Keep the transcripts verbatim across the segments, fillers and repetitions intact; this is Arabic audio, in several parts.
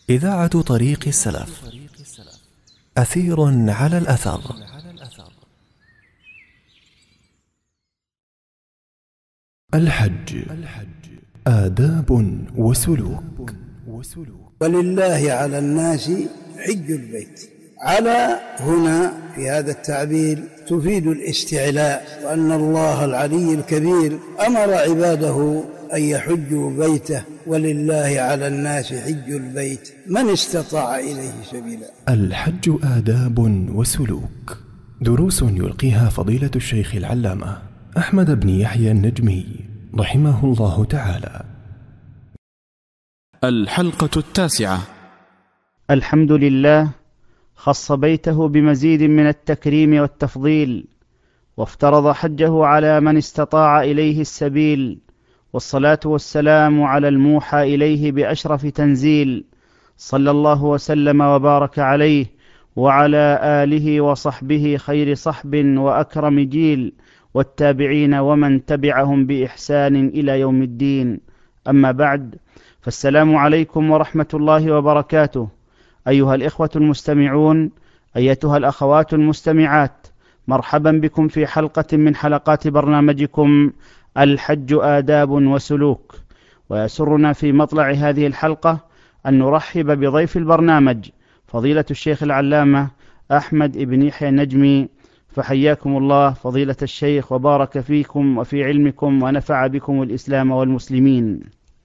إذاعة طريق السلف. أثير على الأثر. الحج آداب وسلوك. ولله على الناس حج البيت. على هنا في هذا التعبير تفيد الاستعلاء، وأن الله العلي الكبير أمر عباده أن يحجوا بيته، ولله على الناس حج البيت من استطاع إليه سبيلا. الحج آداب وسلوك، دروس يلقيها فضيلة الشيخ العلامة أحمد بن يحيى النجمي رحمه الله تعالى. الحلقة التاسعة. الحمد لله، خص بيته بمزيد من التكريم والتفضيل، وافترض حجه على من استطاع إليه السبيل، والصلاة والسلام على الموحى إليه بأشرف تنزيل، صلى الله وسلم وبارك عليه وعلى آله وصحبه خير صحب وأكرم جيل، والتابعين ومن تبعهم بإحسان إلى يوم الدين. أما بعد، فالسلام عليكم ورحمة الله وبركاته، أيها الإخوة المستمعون، أيتها الأخوات المستمعات، مرحبا بكم في حلقة من حلقات برنامجكم الحج آداب وسلوك. ويسرنا في مطلع هذه الحلقة أن نرحب بضيف البرنامج فضيلة الشيخ العلامة أحمد بن يحيى النجمي، فحياكم الله فضيلة الشيخ، وبارك فيكم وفي علمكم ونفع بكم الإسلام والمسلمين.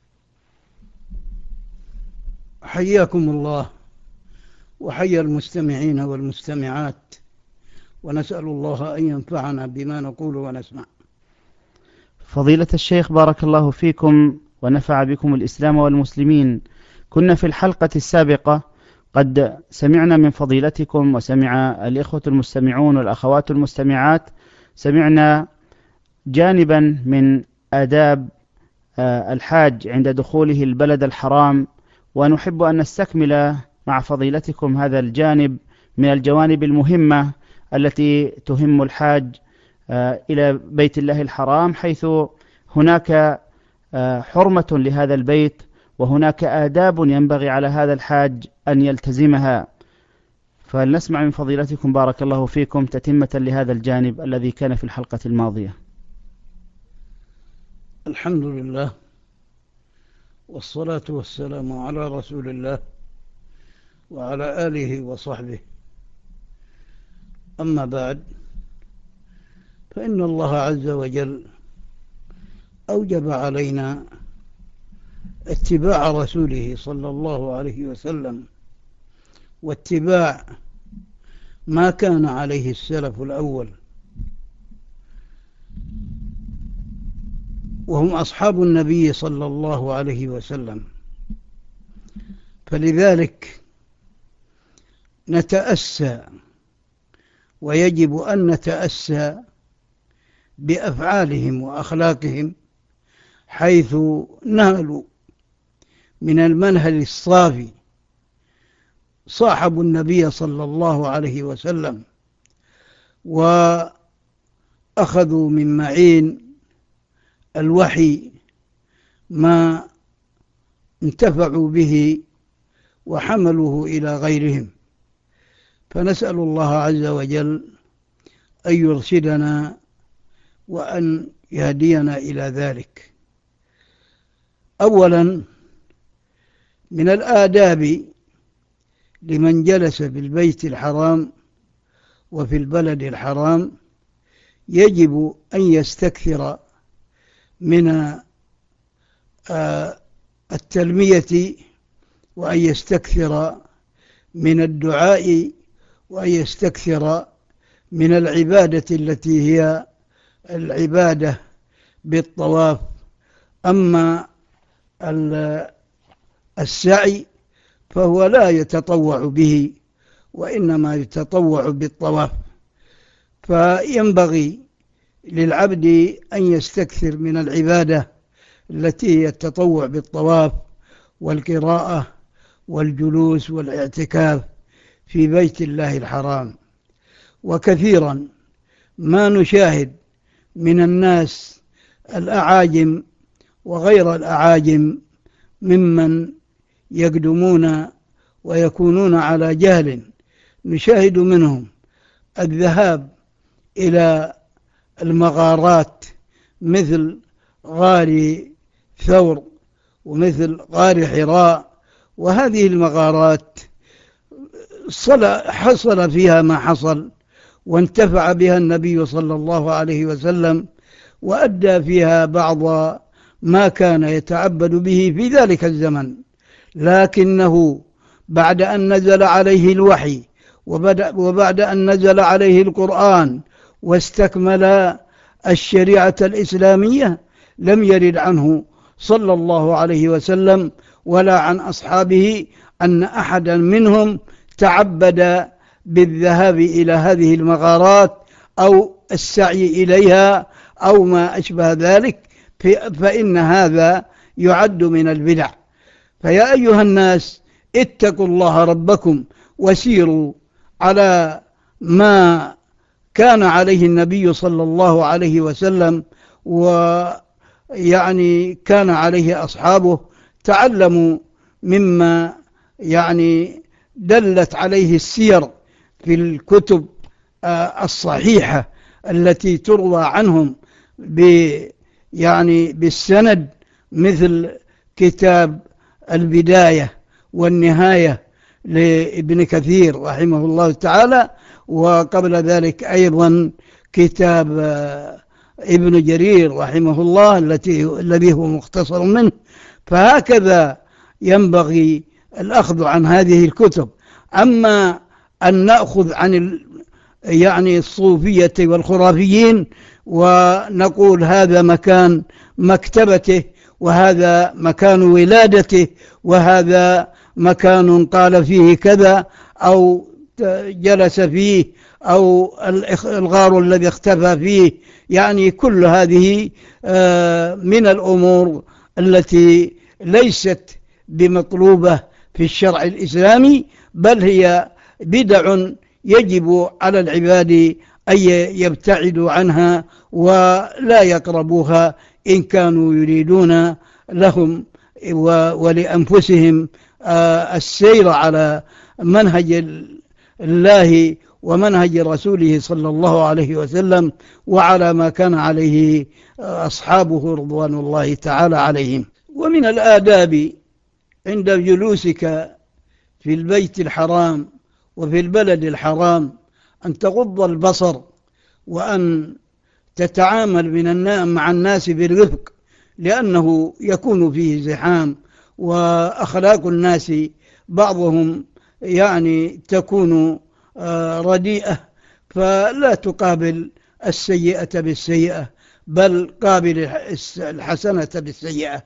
حياكم الله وحيا المستمعين والمستمعات، ونسأل الله أن ينفعنا بما نقول ونسمع. فضيلة الشيخ بارك الله فيكم ونفع بكم الإسلام والمسلمين، كنا في الحلقة السابقة قد سمعنا من فضيلتكم، وسمع الإخوة المستمعون والأخوات المستمعات، سمعنا جانبا من آداب الحاج عند دخوله البلد الحرام، ونحب أن نستكمل مع فضيلتكم هذا الجانب من الجوانب المهمة التي تهم الحاج إلى بيت الله الحرام، حيث هناك حرمة لهذا البيت، وهناك آداب ينبغي على هذا الحاج أن يلتزمها. فلنسمع من فضيلتكم بارك الله فيكم تتمة لهذا الجانب الذي كان في الحلقة الماضية. الحمد لله، والصلاة والسلام على رسول الله وعلى آله وصحبه. أما بعد، فإن الله عز وجل أوجب علينا اتباع رسوله صلى الله عليه وسلم، واتباع ما كان عليه السلف الأول، وهم أصحاب النبي صلى الله عليه وسلم. فلذلك نتأسى، ويجب أن نتأسى بأفعالهم وأخلاقهم، حيث نالوا من المنهل الصافي، صاحبوا النبي صلى الله عليه وسلم، وأخذوا من معين الوحي ما انتفعوا به وحملوه إلى غيرهم. فنسأل الله عز وجل أن يرشدنا وأن يهدينا إلى ذلك. أولا، من الآداب لمن جلس في البيت الحرام وفي البلد الحرام، يجب أن يستكثر من التلمية، وأن يستكثر من الدعاء، وأن يستكثر من العبادة التي هي العبادة بالطواف. أما السعي فهو لا يتطوع به، وإنما يتطوع بالطواف. فينبغي للعبد أن يستكثر من العبادة التي هي التطوع بالطواف والقراءة والجلوس والاعتكاف في بيت الله الحرام. وكثيرا ما نشاهد من الناس الأعاجم وغير الأعاجم ممن يقدمون ويكونون على جهل نشاهد منهم الذهاب إلى المغارات مثل غار ثور ومثل غار حراء، وهذه المغارات حصل فيها ما حصل وانتفع بها النبي صلى الله عليه وسلم، وأدى فيها بعض ما كان يتعبد به في ذلك الزمن، لكنه بعد أن نزل عليه الوحي وبعد أن نزل عليه القرآن واستكمل الشريعة الإسلامية لم يرد عنه صلى الله عليه وسلم ولا عن أصحابه أن أحدا منهم تعبد بالذهاب إلى هذه المغارات أو السعي إليها أو ما أشبه ذلك، فإن هذا يعد من البدع. فيا أيها الناس اتقوا الله ربكم وسيروا على ما كان عليه النبي صلى الله عليه وسلم ويعني كان عليه أصحابه، تعلموا مما يعني دلت عليه السير في الكتب الصحيحة التي تروى عنهم يعني بالسند، مثل كتاب البداية والنهاية لابن كثير رحمه الله تعالى، وقبل ذلك أيضا كتاب ابن جرير رحمه الله التي الذي هو مختصر منه. فهكذا ينبغي الأخذ عن هذه الكتب. أما أن نأخذ عن يعني الصوفية والخرافيين ونقول هذا مكان مكتبته وهذا مكان ولادته وهذا مكان قال فيه كذا أو جلس فيه أو الغار الذي اختفى فيه، يعني كل هذه من الأمور التي ليست بمطلوبة في الشرع الإسلامي، بل هي بدع يجب على العباد أن يبتعدوا عنها ولا يقربوها إن كانوا يريدون لهم ولأنفسهم السير على منهج الله ومنهج رسوله صلى الله عليه وسلم وعلى ما كان عليه أصحابه رضوان الله تعالى عليهم. ومن الآداب عند جلوسك في البيت الحرام وفي البلد الحرام أن تغض البصر وأن تتعامل من مع الناس بالرفق، لأنه يكون فيه زحام وأخلاق الناس بعضهم يعني تكون رديئة، فلا تقابل السيئة بالسيئة بل قابل الحسنة بالسيئة.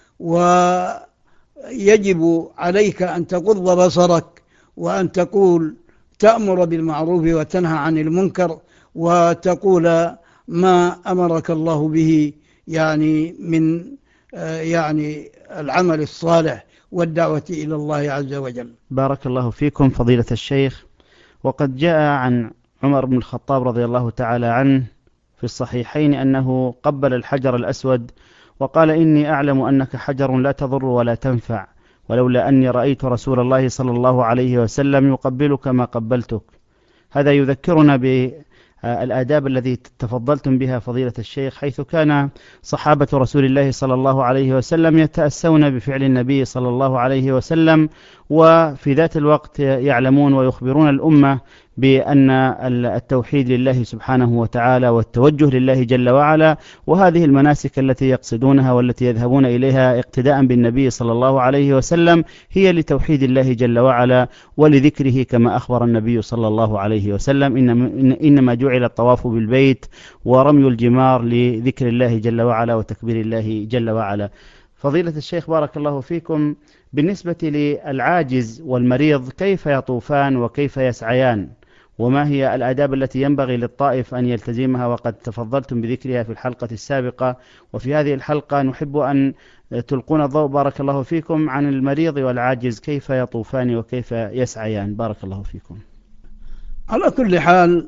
ويجب عليك أن تغض بصرك وأن تقول تأمر بالمعروف وتنهى عن المنكر وتقول ما أمرك الله به يعني من يعني العمل الصالح والدعوة إلى الله عز وجل. بارك الله فيكم فضيلة الشيخ. وقد جاء عن عمر بن الخطاب رضي الله تعالى عنه في الصحيحين أنه قبل الحجر الأسود وقال إني أعلم أنك حجر لا تضر ولا تنفع، ولولا أني رأيت رسول الله صلى الله عليه وسلم يقبلك ما قبلتك. هذا يذكرنا بالآداب التي تفضلتم بها فضيلة الشيخ، حيث كان صحابة رسول الله صلى الله عليه وسلم يتأسون بفعل النبي صلى الله عليه وسلم، وفي ذات الوقت يعلمون ويخبرون الأمة بأن التوحيد لله سبحانه وتعالى والتوجه لله جل وعلا، وهذه المناسك التي يقصدونها والتي يذهبون إليها اقتداء بالنبي صلى الله عليه وسلم هي لتوحيد الله جل وعلا ولذكره، كما أخبر النبي صلى الله عليه وسلم إنما جعل الطواف بالبيت ورمي الجمار لذكر الله جل وعلا وتكبير الله جل وعلا. فضيلة الشيخ بارك الله فيكم، بالنسبة للعاجز والمريض كيف يطوفان وكيف يسعيان، وما هي الآداب التي ينبغي للطائف أن يلتزمها؟ وقد تفضلتم بذكرها في الحلقة السابقة، وفي هذه الحلقة نحب أن تلقون الضوء بارك الله فيكم عن المريض والعاجز كيف يطوفان وكيف يسعيان. بارك الله فيكم. على كل حال،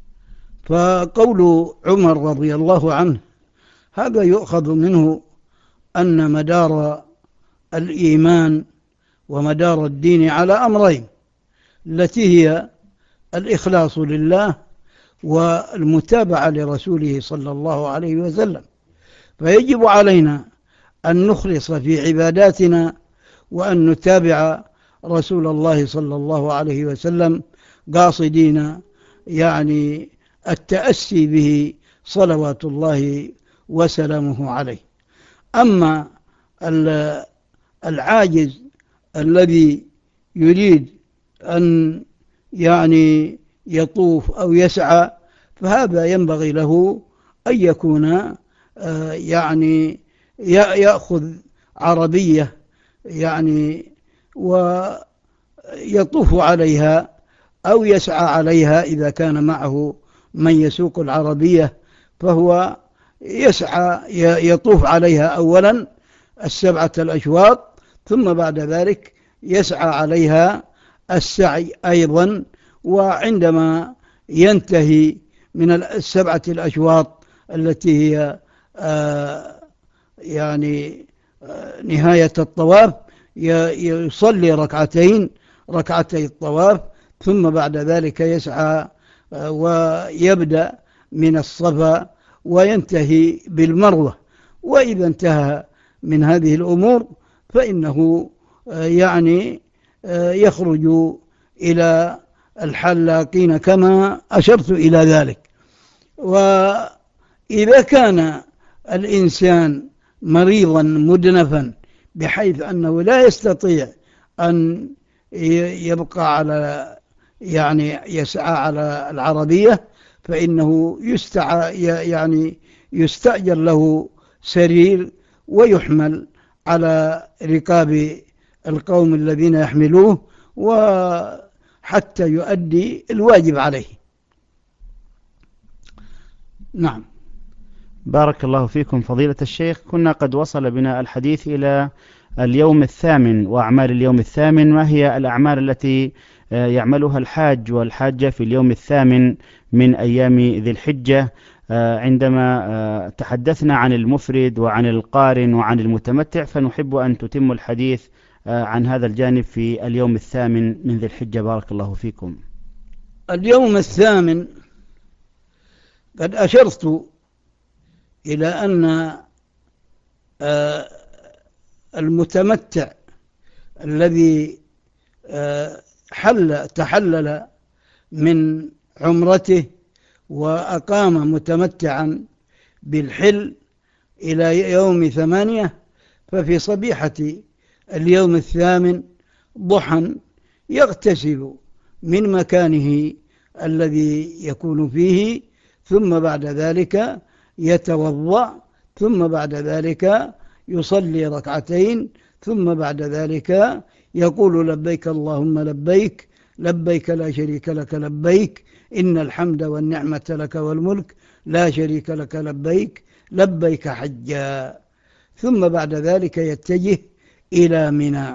فقول عمر رضي الله عنه هذا يؤخذ منه أن مدار الإيمان ومدار الدين على أمرين، التي هي الإخلاص لله والمتابعة لرسوله صلى الله عليه وسلم. فيجب علينا أن نخلص في عباداتنا وأن نتابع رسول الله صلى الله عليه وسلم قاصدين يعني التأسي به صلوات الله وسلامه عليه. أما العاجز الذي يريد أن يعني يطوف أو يسعى، فهذا ينبغي له أن يكون يعني يأخذ عربية يعني ويطوف عليها أو يسعى عليها إذا كان معه من يسوق العربية، فهو يسعى يطوف عليها أولا السبعة الأشواط، ثم بعد ذلك يسعى عليها السعي أيضا. وعندما ينتهي من السبعة الأشواط التي هي آه يعني آه نهاية الطواف، يصلي ركعتين ركعتي الطواف، ثم بعد ذلك يسعى آه ويبدأ من الصفا وينتهي بالمروة. وإذا انتهى من هذه الأمور فإنه آه يعني آه يخرج إلى الحلاقين كما أشرت إلى ذلك. وإذا كان الإنسان مريضا مدنفا بحيث أنه لا يستطيع أن يبقى على يعني يسعى على العربية، فإنه يستعى يعني يستأجر له سرير ويحمل على ركاب القوم الذين يحملوه وحتى يؤدي الواجب عليه. نعم. بارك الله فيكم فضيلة الشيخ. كنا قد وصل بنا الحديث إلى اليوم الثامن وأعمال اليوم الثامن. ما هي الأعمال التي يعملها الحاج والحاجة في اليوم الثامن من أيام ذي الحجة؟ عندما تحدثنا عن المفرد وعن القارن وعن المتمتع، فنحب أن تتم الحديث عن هذا الجانب في اليوم الثامن من ذي الحجة. بارك الله فيكم. اليوم الثامن قد أشرت إلى أن المتمتع الذي حل تحلل من عمرته وأقام متمتعا بالحل إلى يوم ثمانية، ففي صبيحة اليوم الثامن ضحى يغتسل من مكانه الذي يكون فيه، ثم بعد ذلك يتوضأ، ثم بعد ذلك يصلي ركعتين، ثم بعد ذلك يقول لبيك اللهم لبيك لبيك لا شريك لك لبيك إن الحمد والنعمة لك والملك لا شريك لك لبيك لبيك حجا. ثم بعد ذلك يتجه إلى منى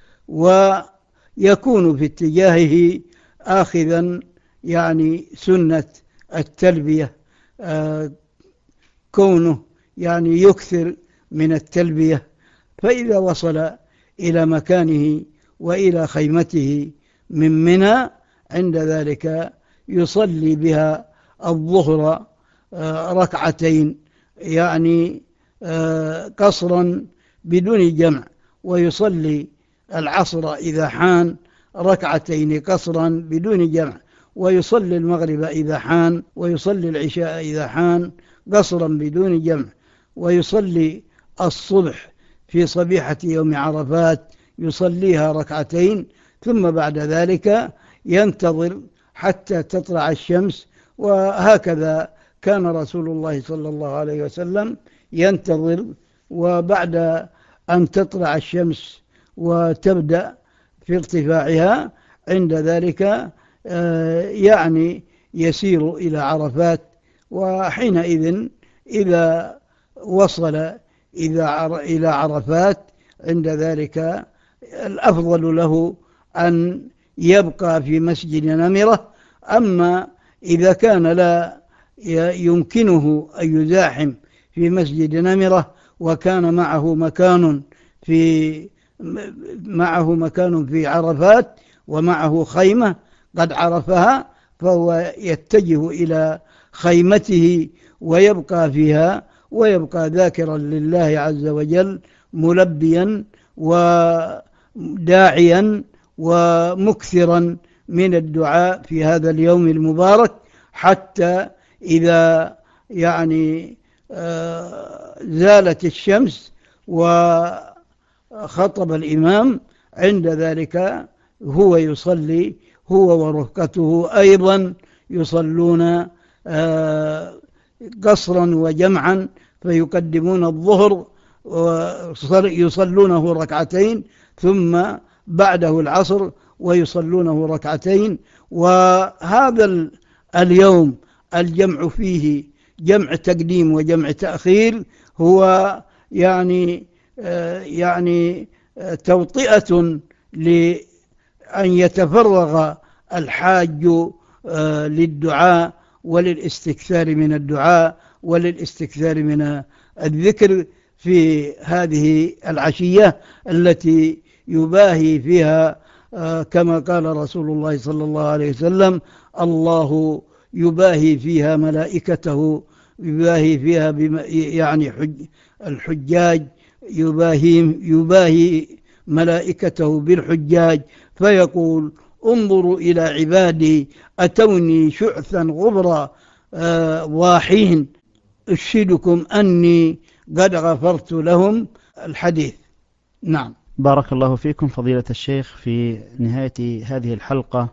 ويكون في اتجاهه آخذا يعني سنة التلبية، آه كونه يعني يكثر من التلبية. فإذا وصل إلى مكانه وإلى خيمته من منى عند ذلك يصلي بها الظهر آه ركعتين يعني آه قصرا بدون جمع، ويصلي العصر إذا حان ركعتين قصرا بدون جمع، ويصلي المغرب إذا حان، ويصلي العشاء إذا حان قصرا بدون جمع، ويصلي الصبح في صبيحة يوم عرفات يصليها ركعتين، ثم بعد ذلك ينتظر حتى تطلع الشمس. وهكذا كان رسول الله صلى الله عليه وسلم ينتظر، وبعد أن تطلع الشمس وتبدأ في ارتفاعها عند ذلك يعني يسير إلى عرفات. وحينئذ إذا وصل إلى عرفات عند ذلك الأفضل له أن يبقى في مسجد نمرة. أما إذا كان لا يمكنه أن يزاحم في مسجد نمرة وكان معه مكان في معه مكان في عرفات ومعه خيمة قد عرفها، فهو يتجه إلى خيمته ويبقى فيها، ويبقى ذاكرا لله عز وجل، ملبيا وداعيا ومكثرا من الدعاء في هذا اليوم المبارك، حتى إذا يعني زالت الشمس وخطب الإمام، عند ذلك هو يصلي، هو ورفقته أيضا يصلون قصرا وجمعا، فيقدمون الظهر ويصلونه ركعتين، ثم بعده العصر ويصلونه ركعتين. وهذا اليوم الجمع فيه جمع تقديم وجمع تأخير، هو يعني يعني توطئة لأن يتفرغ الحاج للدعاء وللاستكثار من الدعاء وللاستكثار من الذكر في هذه العشية التي يباهي فيها كما قال رسول الله صلى الله عليه وسلم: الله يباهي فيها ملائكته، يباهي فيها يعني حج الحجاج، يباهي, يباهي ملائكته بالحجاج، فيقول: انظروا إلى عبادي أتوني شعثا غبرا واحين أشهدكم أني قد غفرت لهم. الحديث. نعم. بارك الله فيكم فضيلة الشيخ. في نهاية هذه الحلقة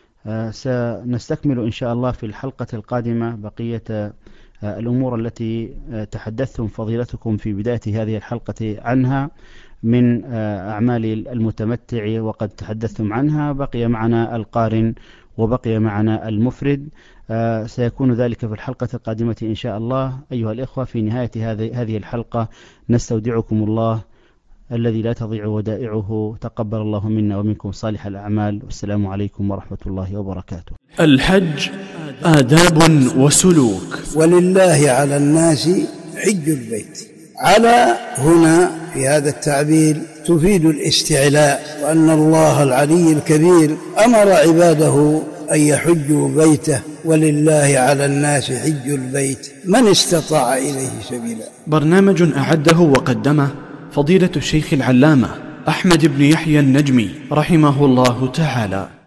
سنستكمل إن شاء الله في الحلقة القادمة بقية الأمور التي تحدثتم فضيلتكم في بداية هذه الحلقة عنها من أعمال المتمتع، وقد تحدثتم عنها. بقي معنا القارن وبقي معنا المفرد، سيكون ذلك في الحلقة القادمة إن شاء الله. أيها الإخوة، في نهاية هذه الحلقة نستودعكم الله الذي لا تضيع ودائعه. تقبل الله منا ومنكم صالح الأعمال، والسلام عليكم ورحمة الله وبركاته. الحج آداب وسلوك. ولله على الناس حج البيت. على هنا في هذا التعبير تفيد الاستعلاء، وأن الله العلي الكبير أمر عباده أن يحجوا بيته، ولله على الناس حج البيت من استطاع إليه سبيلا. برنامج أعده وقدمه فضيلة الشيخ العلامة أحمد بن يحيى النجمي رحمه الله تعالى.